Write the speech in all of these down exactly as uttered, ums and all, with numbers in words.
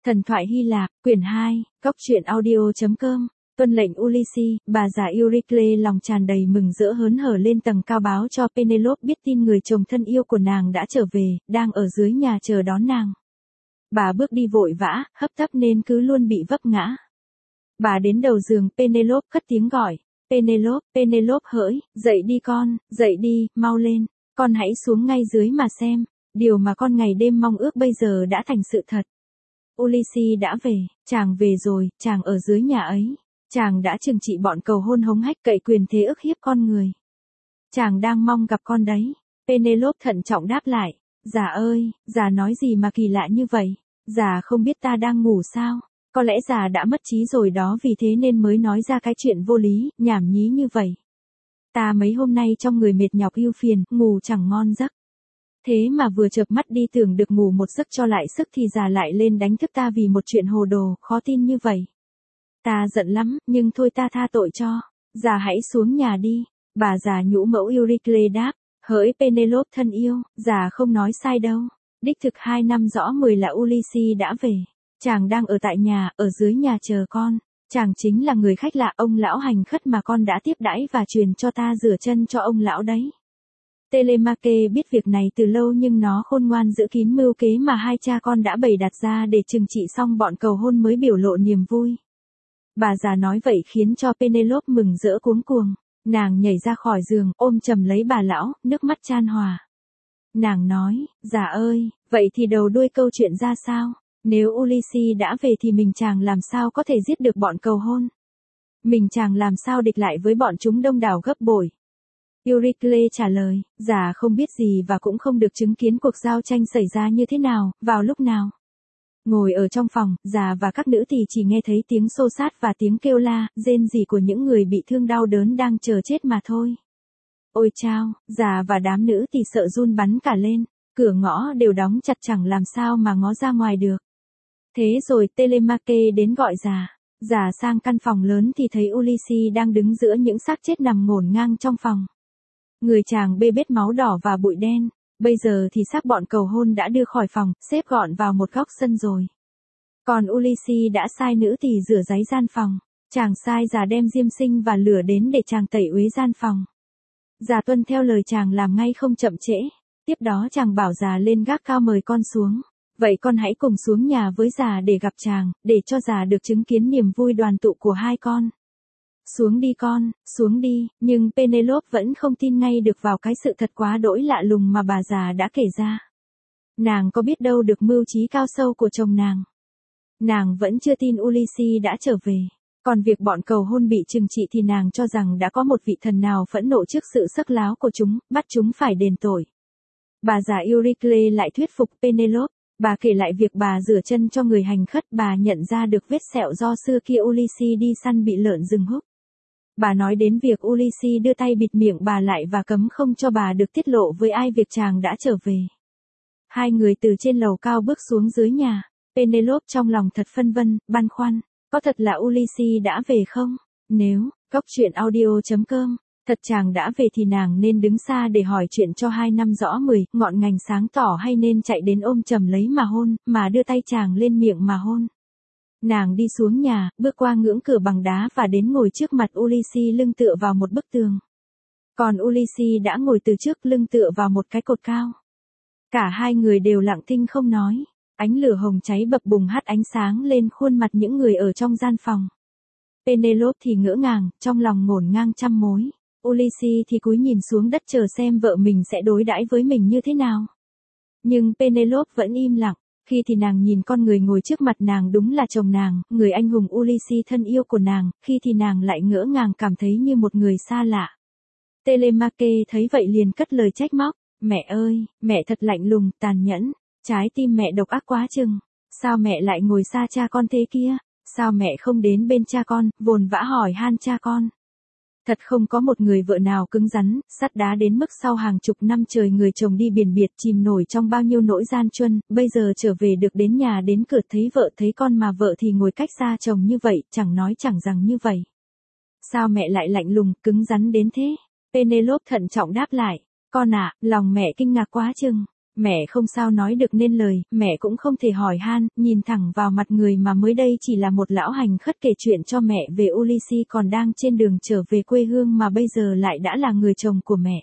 Thần thoại Hy Lạp, quyển hai, góc truyện audio chấm com. Tuân lệnh Ulysses, bà già Euryclea lòng tràn đầy mừng rỡ hớn hở lên tầng cao báo cho Penelope biết tin người chồng thân yêu của nàng đã trở về, đang ở dưới nhà chờ đón nàng. Bà bước đi vội vã, hấp tấp nên cứ luôn bị vấp ngã. Bà đến đầu giường Penelope cất tiếng gọi. Penelope, Penelope hỡi, dậy đi con, dậy đi, mau lên, con hãy xuống ngay dưới mà xem, điều mà con ngày đêm mong ước bây giờ đã thành sự thật. Ulysses đã về, chàng về rồi, chàng ở dưới nhà ấy. Chàng đã trừng trị bọn cầu hôn hống hách cậy quyền thế ức hiếp con người. Chàng đang mong gặp con đấy. Penelope thận trọng đáp lại. Già ơi, già nói gì mà kỳ lạ như vậy? Già không biết ta đang ngủ sao? Có lẽ già đã mất trí rồi đó, vì thế nên mới nói ra cái chuyện vô lý, nhảm nhí như vậy. Ta mấy hôm nay trong người mệt nhọc ưu phiền, ngủ chẳng ngon giấc. Thế mà vừa chợp mắt đi tưởng được ngủ một giấc cho lại sức thì già lại lên đánh thức ta vì một chuyện hồ đồ, khó tin như vậy. Ta giận lắm, nhưng thôi ta tha tội cho. Già hãy xuống nhà đi. Bà già nhũ mẫu Euryclea đáp. Hỡi Penelope thân yêu, già không nói sai đâu. Đích thực hai năm rõ mười là Ulysses đã về. Chàng đang ở tại nhà, ở dưới nhà chờ con. Chàng chính là người khách lạ ông lão hành khất mà con đã tiếp đãi và truyền cho ta rửa chân cho ông lão đấy. Telemachus biết việc này từ lâu nhưng nó khôn ngoan giữ kín mưu kế mà hai cha con đã bày đặt ra để trừng trị xong bọn cầu hôn mới biểu lộ niềm vui. Bà già nói vậy khiến cho Penelope mừng rỡ cuống cuồng. Nàng nhảy ra khỏi giường, ôm chầm lấy bà lão, nước mắt chan hòa. Nàng nói, già ơi, vậy thì đầu đuôi câu chuyện ra sao? Nếu Ulysses đã về thì mình chàng làm sao có thể giết được bọn cầu hôn? Mình chàng làm sao địch lại với bọn chúng đông đảo gấp bội? Euryclea trả lời, già không biết gì và cũng không được chứng kiến cuộc giao tranh xảy ra như thế nào, vào lúc nào. Ngồi ở trong phòng, già và các nữ tỳ chỉ nghe thấy tiếng xô xát và tiếng kêu la, rên rỉ của những người bị thương đau đớn đang chờ chết mà thôi. Ôi chao, già và đám nữ tỳ sợ run bắn cả lên, cửa ngõ đều đóng chặt chẳng làm sao mà ngó ra ngoài được. Thế rồi Telemachus đến gọi già. Già sang căn phòng lớn thì thấy Ulysses đang đứng giữa những xác chết nằm ngổn ngang trong phòng. Người chàng bê bết máu đỏ và bụi đen. Bây giờ thì xác bọn cầu hôn đã đưa khỏi phòng, xếp gọn vào một góc sân rồi. Còn Ulysses đã sai nữ tỳ rửa ráy gian phòng. Chàng sai già đem diêm sinh và lửa đến để chàng tẩy uế gian phòng. Già tuân theo lời chàng làm ngay không chậm trễ. Tiếp đó chàng bảo già lên gác cao mời con xuống. Vậy con hãy cùng xuống nhà với già để gặp chàng, để cho già được chứng kiến niềm vui đoàn tụ của hai con. Xuống đi con, xuống đi, nhưng Penelope vẫn không tin ngay được vào cái sự thật quá đỗi lạ lùng mà bà già đã kể ra. Nàng có biết đâu được mưu trí cao sâu của chồng nàng. Nàng vẫn chưa tin Ulysses đã trở về. Còn việc bọn cầu hôn bị trừng trị thì nàng cho rằng đã có một vị thần nào phẫn nộ trước sự sắc láo của chúng, bắt chúng phải đền tội. Bà già Euryclea lại thuyết phục Penelope. Bà kể lại việc bà rửa chân cho người hành khất, bà nhận ra được vết sẹo do xưa kia Ulysses đi săn bị lợn rừng húc. Bà nói đến việc Ulysses đưa tay bịt miệng bà lại và cấm không cho bà được tiết lộ với ai việc chàng đã trở về. Hai người từ trên lầu cao bước xuống dưới nhà. Penelope trong lòng thật phân vân, băn khoăn. Có thật là Ulysses đã về không? Nếu, góc truyện audio chấm com, thật chàng đã về thì nàng nên đứng xa để hỏi chuyện cho hai năm rõ mười, ngọn ngành sáng tỏ, hay nên chạy đến ôm chầm lấy mà hôn, mà đưa tay chàng lên miệng mà hôn. Nàng đi xuống nhà, bước qua ngưỡng cửa bằng đá và đến ngồi trước mặt Ulysses lưng tựa vào một bức tường. Còn Ulysses đã ngồi từ trước lưng tựa vào một cái cột cao. Cả hai người đều lặng thinh không nói. Ánh lửa hồng cháy bập bùng hắt ánh sáng lên khuôn mặt những người ở trong gian phòng. Penelope thì ngỡ ngàng, trong lòng ngổn ngang trăm mối. Ulysses thì cúi nhìn xuống đất chờ xem vợ mình sẽ đối đãi với mình như thế nào. Nhưng Penelope vẫn im lặng. Khi thì nàng nhìn con người ngồi trước mặt nàng đúng là chồng nàng, người anh hùng Ulysses thân yêu của nàng, khi thì nàng lại ngỡ ngàng cảm thấy như một người xa lạ. Telemachus thấy vậy liền cất lời trách móc. Mẹ ơi, mẹ thật lạnh lùng, tàn nhẫn. Trái tim mẹ độc ác quá chừng. Sao mẹ lại ngồi xa cha con thế kia? Sao mẹ không đến bên cha con, vồn vã hỏi han cha con? Thật không có một người vợ nào cứng rắn, sắt đá đến mức sau hàng chục năm trời người chồng đi biển biệt chìm nổi trong bao nhiêu nỗi gian truân, bây giờ trở về được đến nhà đến cửa thấy vợ thấy con mà vợ thì ngồi cách xa chồng như vậy, chẳng nói chẳng rằng như vậy. Sao mẹ lại lạnh lùng, cứng rắn đến thế? Penelope thận trọng đáp lại. Con ạ, à, lòng mẹ kinh ngạc quá chừng. Mẹ không sao nói được nên lời, mẹ cũng không thể hỏi han, nhìn thẳng vào mặt người mà mới đây chỉ là một lão hành khất kể chuyện cho mẹ về Ulysses còn đang trên đường trở về quê hương mà bây giờ lại đã là người chồng của mẹ.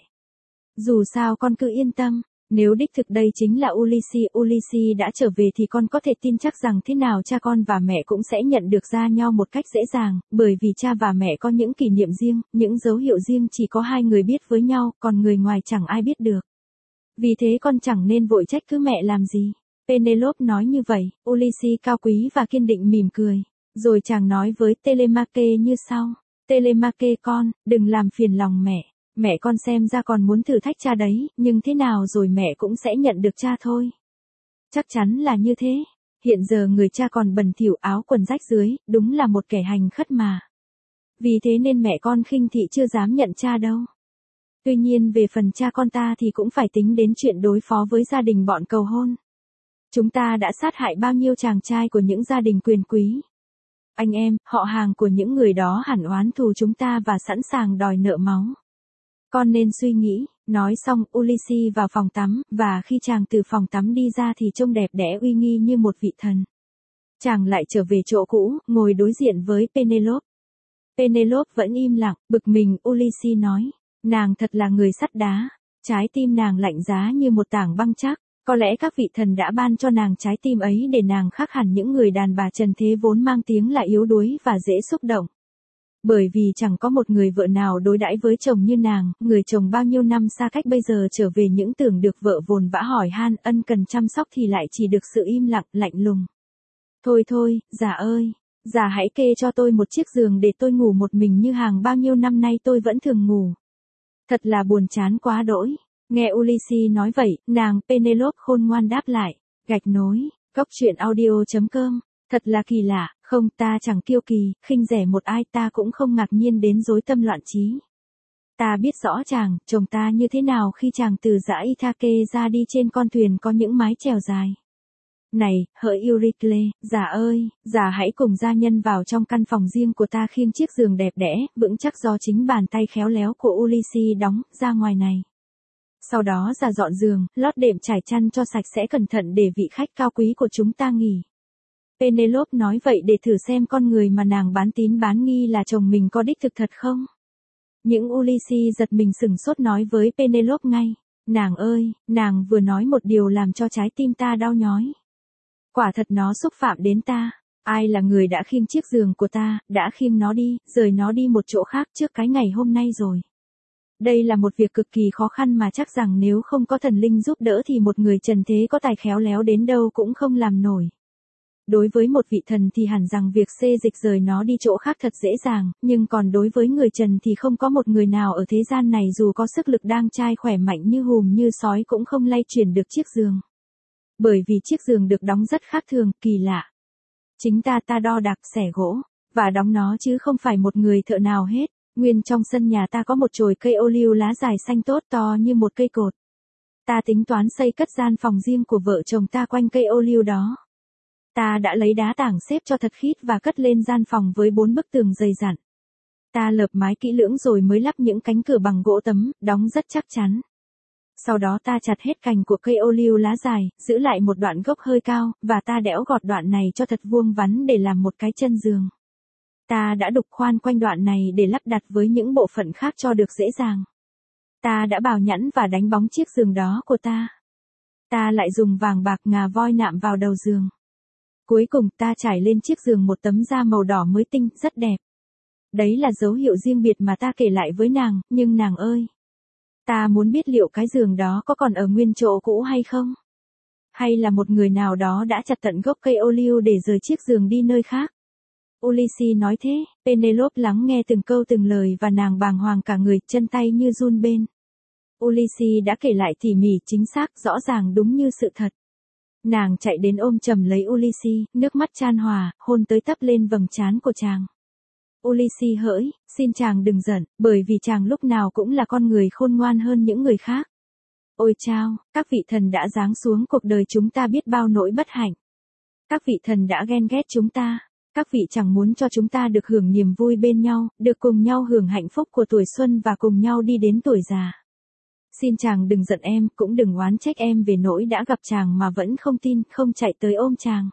Dù sao con cứ yên tâm, nếu đích thực đây chính là Ulysses, Ulysses đã trở về thì con có thể tin chắc rằng thế nào cha con và mẹ cũng sẽ nhận được ra nhau một cách dễ dàng, bởi vì cha và mẹ có những kỷ niệm riêng, những dấu hiệu riêng chỉ có hai người biết với nhau, còn người ngoài chẳng ai biết được. Vì thế con chẳng nên vội trách cứ mẹ làm gì. Penelope nói như vậy, Ulysses cao quý và kiên định mỉm cười. Rồi chàng nói với Telemachus như sau. Telemachus con, đừng làm phiền lòng mẹ. Mẹ con xem ra còn muốn thử thách cha đấy, nhưng thế nào rồi mẹ cũng sẽ nhận được cha thôi. Chắc chắn là như thế. Hiện giờ người cha còn bẩn thỉu áo quần rách dưới, đúng là một kẻ hành khất mà. Vì thế nên mẹ con khinh thị chưa dám nhận cha đâu. Tuy nhiên về phần cha con ta thì cũng phải tính đến chuyện đối phó với gia đình bọn cầu hôn. Chúng ta đã sát hại bao nhiêu chàng trai của những gia đình quyền quý. Anh em, họ hàng của những người đó hẳn oán thù chúng ta và sẵn sàng đòi nợ máu. Con nên suy nghĩ. Nói xong, Ulysses vào phòng tắm, và khi chàng từ phòng tắm đi ra thì trông đẹp đẽ uy nghi như một vị thần. Chàng lại trở về chỗ cũ, ngồi đối diện với Penelope. Penelope vẫn im lặng, bực mình. Ulysses nói. Nàng thật là người sắt đá, trái tim nàng lạnh giá như một tảng băng chắc, có lẽ các vị thần đã ban cho nàng trái tim ấy để nàng khác hẳn những người đàn bà trần thế vốn mang tiếng là yếu đuối và dễ xúc động. Bởi vì chẳng có một người vợ nào đối đãi với chồng như nàng, người chồng bao nhiêu năm xa cách bây giờ trở về những tưởng được vợ vồn vã hỏi han ân cần chăm sóc thì lại chỉ được sự im lặng, lạnh lùng. Thôi thôi, già ơi, già hãy kê cho tôi một chiếc giường để tôi ngủ một mình như hàng bao nhiêu năm nay tôi vẫn thường ngủ. Thật là buồn chán quá đỗi. Nghe Ulysses nói vậy, nàng Penelope khôn ngoan đáp lại. Gạch nối, cốc truyện audio chấm com. Thật là kỳ lạ, không ta chẳng kiêu kỳ, khinh rẻ một ai ta cũng không ngạc nhiên đến rối tâm loạn trí. Ta biết rõ chàng, chồng ta như thế nào khi chàng từ dã Ithake ra đi trên con thuyền có những mái chèo dài. Này, hỡi Euryclea, già ơi, già hãy cùng gia nhân vào trong căn phòng riêng của ta khiêng chiếc giường đẹp đẽ, vững chắc do chính bàn tay khéo léo của Ulysses đóng ra ngoài này. Sau đó già dọn giường, lót đệm trải chăn cho sạch sẽ cẩn thận để vị khách cao quý của chúng ta nghỉ. Penelope nói vậy để thử xem con người mà nàng bán tín bán nghi là chồng mình có đích thực thật không. Những Ulysses giật mình sửng sốt nói với Penelope ngay. Nàng ơi, nàng vừa nói một điều làm cho trái tim ta đau nhói. Quả thật nó xúc phạm đến ta. Ai là người đã khiêng chiếc giường của ta, đã khiêng nó đi, rời nó đi một chỗ khác trước cái ngày hôm nay rồi. Đây là một việc cực kỳ khó khăn mà chắc rằng nếu không có thần linh giúp đỡ thì một người trần thế có tài khéo léo đến đâu cũng không làm nổi. Đối với một vị thần thì hẳn rằng việc xê dịch rời nó đi chỗ khác thật dễ dàng, nhưng còn đối với người trần thì không có một người nào ở thế gian này dù có sức lực đang trai khỏe mạnh như hùm như sói cũng không lay chuyển được chiếc giường. Bởi vì chiếc giường được đóng rất khác thường, kỳ lạ. Chính ta ta đo đạc xẻ gỗ, và đóng nó chứ không phải một người thợ nào hết. Nguyên trong sân nhà ta có một chồi cây ô liu lá dài xanh tốt to như một cây cột. Ta tính toán xây cất gian phòng riêng của vợ chồng ta quanh cây ô liu đó. Ta đã lấy đá tảng xếp cho thật khít và cất lên gian phòng với bốn bức tường dày dặn. Ta lợp mái kỹ lưỡng rồi mới lắp những cánh cửa bằng gỗ tấm, đóng rất chắc chắn. Sau đó ta chặt hết cành của cây ô liu lá dài, giữ lại một đoạn gốc hơi cao, và ta đẽo gọt đoạn này cho thật vuông vắn để làm một cái chân giường. Ta đã đục khoan quanh đoạn này để lắp đặt với những bộ phận khác cho được dễ dàng. Ta đã bào nhẵn và đánh bóng chiếc giường đó của ta. Ta lại dùng vàng bạc ngà voi nạm vào đầu giường. Cuối cùng ta trải lên chiếc giường một tấm da màu đỏ mới tinh, rất đẹp. Đấy là dấu hiệu riêng biệt mà ta kể lại với nàng, nhưng nàng ơi! Ta muốn biết liệu cái giường đó có còn ở nguyên chỗ cũ hay không? Hay là một người nào đó đã chặt tận gốc cây ô liu để rời chiếc giường đi nơi khác? Ulysses nói thế, Penelope lắng nghe từng câu từng lời và nàng bàng hoàng cả người, chân tay như run bên. Ulysses đã kể lại tỉ mỉ, chính xác, rõ ràng đúng như sự thật. Nàng chạy đến ôm chầm lấy Ulysses, nước mắt chan hòa, hôn tới tấp lên vầng trán của chàng. Ulysses hỡi, xin chàng đừng giận, bởi vì chàng lúc nào cũng là con người khôn ngoan hơn những người khác. Ôi chao, các vị thần đã giáng xuống cuộc đời chúng ta biết bao nỗi bất hạnh. Các vị thần đã ghen ghét chúng ta. Các vị chẳng muốn cho chúng ta được hưởng niềm vui bên nhau, được cùng nhau hưởng hạnh phúc của tuổi xuân và cùng nhau đi đến tuổi già. Xin chàng đừng giận em, cũng đừng oán trách em về nỗi đã gặp chàng mà vẫn không tin, không chạy tới ôm chàng.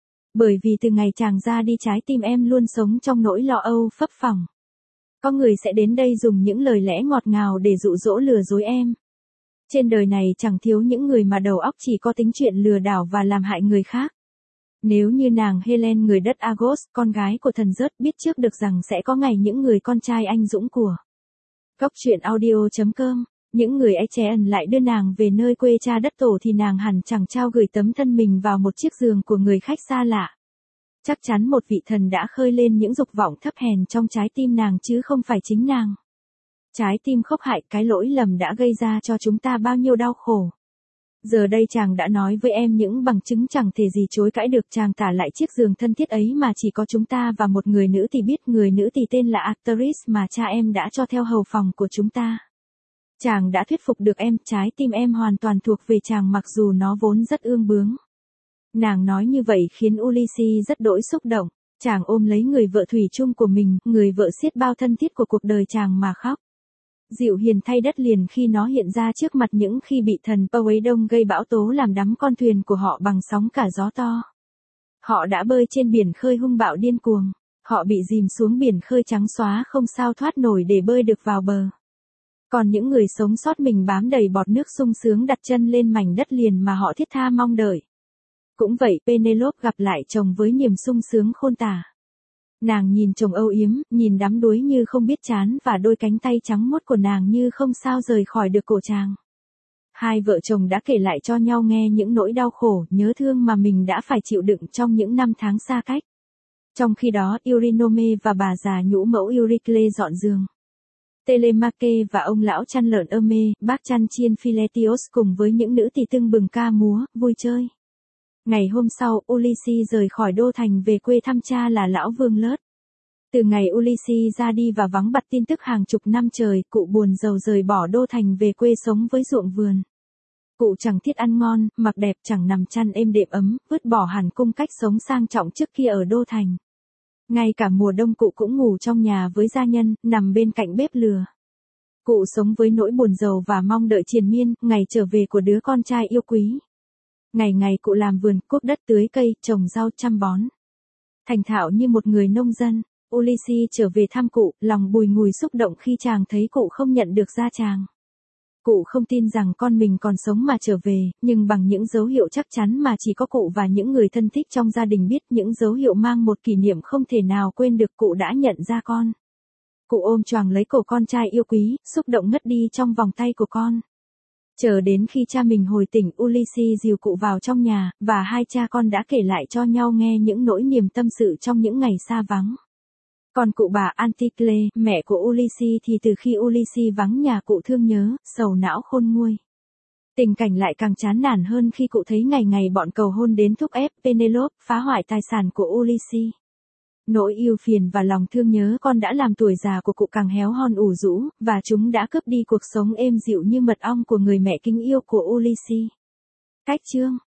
Bởi vì từ ngày chàng ra đi trái tim em luôn sống trong nỗi lo âu phấp phỏng. Có người sẽ đến đây dùng những lời lẽ ngọt ngào để dụ dỗ lừa dối em. Trên đời này chẳng thiếu những người mà đầu óc chỉ có tính chuyện lừa đảo và làm hại người khác. Nếu như nàng Helen người đất Argos, con gái của thần Zeus, biết trước được rằng sẽ có ngày những người con trai anh dũng của Cốc truyện audio chấm com, những người Aegean lại đưa nàng về nơi quê cha đất tổ thì nàng hẳn chẳng trao gửi tấm thân mình vào một chiếc giường của người khách xa lạ. Chắc chắn một vị thần đã khơi lên những dục vọng thấp hèn trong trái tim nàng chứ không phải chính nàng. Trái tim khốc hại, cái lỗi lầm đã gây ra cho chúng ta bao nhiêu đau khổ. Giờ đây chàng đã nói với em những bằng chứng chẳng thể gì chối cãi được. Chàng tả lại chiếc giường thân thiết ấy mà chỉ có chúng ta và một người nữ thì biết. Người nữ thì tên là Arcturus mà cha em đã cho theo hầu phòng của chúng ta. Chàng đã thuyết phục được em, trái tim em hoàn toàn thuộc về chàng mặc dù nó vốn rất ương bướng. Nàng nói như vậy khiến Ulysses rất đỗi xúc động. Chàng ôm lấy người vợ thủy chung của mình, người vợ xiết bao thân thiết của cuộc đời chàng mà khóc. Dịu hiền thay đất liền khi nó hiện ra trước mặt những khi bị thần Poseidon gây bão tố làm đắm con thuyền của họ bằng sóng cả gió to. Họ đã bơi trên biển khơi hung bạo điên cuồng. Họ bị dìm xuống biển khơi trắng xóa không sao thoát nổi để bơi được vào bờ. Còn những người sống sót mình bám đầy bọt nước sung sướng đặt chân lên mảnh đất liền mà họ thiết tha mong đợi. Cũng vậy, Penelope gặp lại chồng với niềm sung sướng khôn tả. Nàng nhìn chồng âu yếm, nhìn đắm đuối như không biết chán và đôi cánh tay trắng muốt của nàng như không sao rời khỏi được cổ chàng. Hai vợ chồng đã kể lại cho nhau nghe những nỗi đau khổ, nhớ thương mà mình đã phải chịu đựng trong những năm tháng xa cách. Trong khi đó, Eurynome và bà già nhũ mẫu Euryclea dọn giường. Telemachus và ông lão chăn lợn Hermes, bác chăn chiên Philetios cùng với những nữ tỳ tưng bừng ca múa, vui chơi. Ngày hôm sau, Ulysses rời khỏi đô thành về quê thăm cha là lão Vương Lớt. Từ ngày Ulysses ra đi và vắng bặt tin tức hàng chục năm trời, cụ buồn rầu rời bỏ đô thành về quê sống với ruộng vườn. Cụ chẳng thiết ăn ngon, mặc đẹp, chẳng nằm chăn êm đệm ấm, vứt bỏ hẳn cung cách sống sang trọng trước kia ở đô thành. Ngay cả mùa đông cụ cũng ngủ trong nhà với gia nhân, nằm bên cạnh bếp lửa. Cụ sống với nỗi buồn rầu và mong đợi triền miên, ngày trở về của đứa con trai yêu quý. Ngày ngày cụ làm vườn, cuốc đất tưới cây, trồng rau chăm bón. Thành thạo như một người nông dân, Ulysses trở về thăm cụ, lòng bùi ngùi xúc động khi chàng thấy cụ không nhận được ra chàng. Cụ không tin rằng con mình còn sống mà trở về, nhưng bằng những dấu hiệu chắc chắn mà chỉ có cụ và những người thân thích trong gia đình biết, những dấu hiệu mang một kỷ niệm không thể nào quên được, cụ đã nhận ra con. Cụ ôm choàng lấy cổ con trai yêu quý, xúc động ngất đi trong vòng tay của con. Chờ đến khi cha mình hồi tỉnh, Ulysses dìu cụ vào trong nhà, và hai cha con đã kể lại cho nhau nghe những nỗi niềm tâm sự trong những ngày xa vắng. Còn cụ bà Anticle, mẹ của Ulysses thì từ khi Ulysses vắng nhà cụ thương nhớ, sầu não khôn nguôi. Tình cảnh lại càng chán nản hơn khi cụ thấy ngày ngày bọn cầu hôn đến thúc ép Penelope, phá hoại tài sản của Ulysses. Nỗi ưu phiền và lòng thương nhớ con đã làm tuổi già của cụ càng héo hon ủ rũ, và chúng đã cướp đi cuộc sống êm dịu như mật ong của người mẹ kính yêu của Ulysses. Cách chương